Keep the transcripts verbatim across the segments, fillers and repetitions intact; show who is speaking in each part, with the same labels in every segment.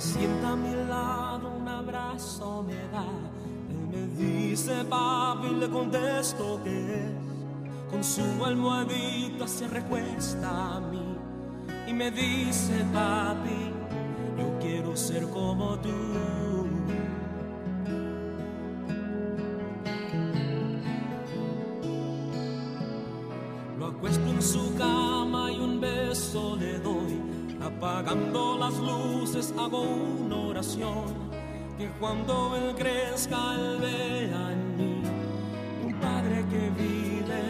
Speaker 1: sienta a mi lado, un abrazo me da. Él me dice papi, le contesto que es. Con su almohadita se recuesta a mí y me dice papi, yo quiero ser como tú. Lo acuesto en su cama y un beso le doy. Apagando las luces hago una oración, que cuando él crezca él vea en mí un padre que vive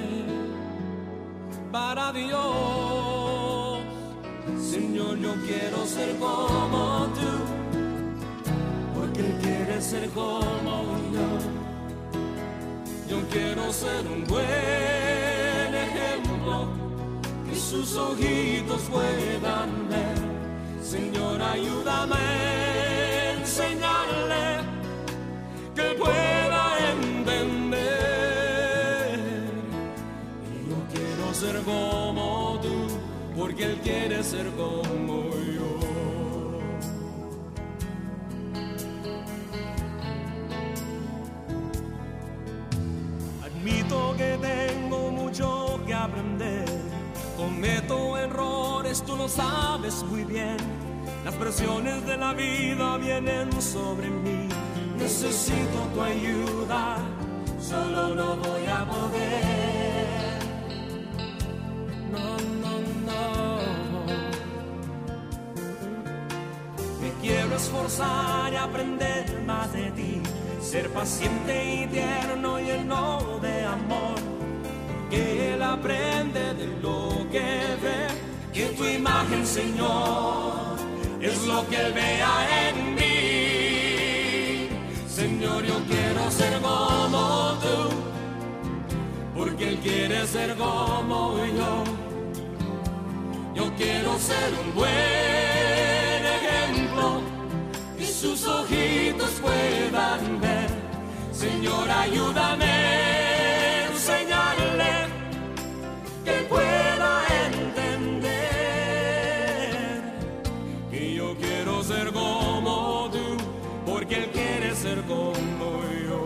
Speaker 1: para Dios. Señor, yo quiero ser como tú, porque él quiere ser como yo. Yo quiero ser un buen ejemplo que sus ojitos puedan ver. Señor, ayúdame a enseñarle que pueda entender. Y yo quiero ser como tú, porque él quiere ser como yo. Admito que tengo mucho que aprender. Cometo errores, tú lo sabes muy bien. Las presiones de la vida vienen sobre mí. Necesito tu ayuda, solo no voy a poder. No, no, no. Me quiero esforzar y aprender más de ti. Ser paciente y tierno y lleno de amor. Que él aprende de lo que ve, que tu imagen, Señor, es lo que él vea en mí. Señor, yo quiero ser como tú, porque él quiere ser como yo. Yo quiero ser un buen ejemplo, que sus ojitos puedan ver. Señor, ayúdame a enseñarle que pueda entender que yo quiero ser como tú, porque él quiere ser como yo.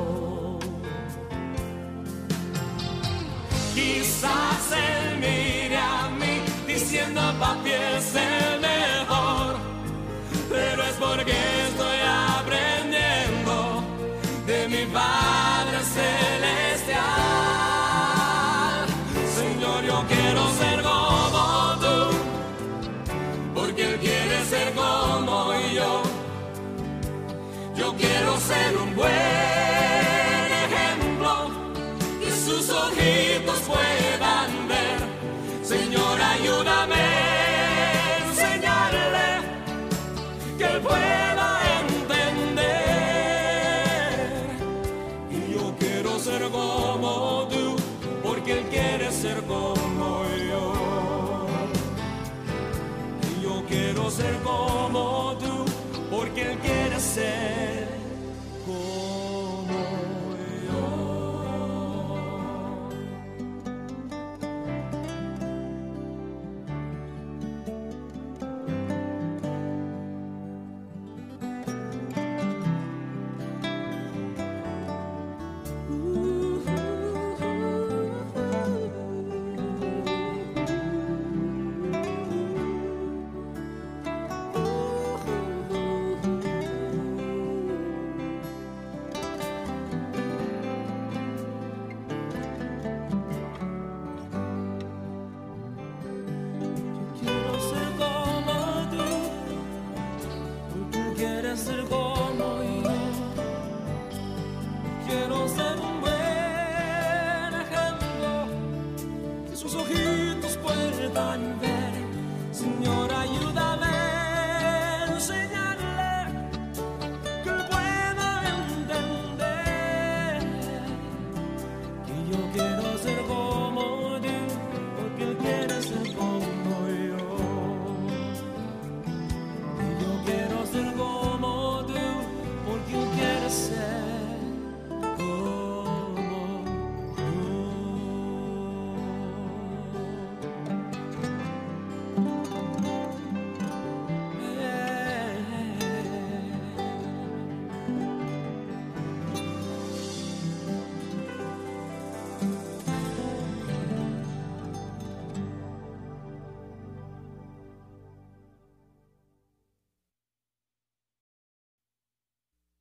Speaker 1: Quizás él mire a mí diciendo papi es el mejor, pero es porque estoy aprendiendo de mi Padre Celestial. Señor, yo quiero ser como tú, porque él quiere ser como yo. Yo quiero ser un buen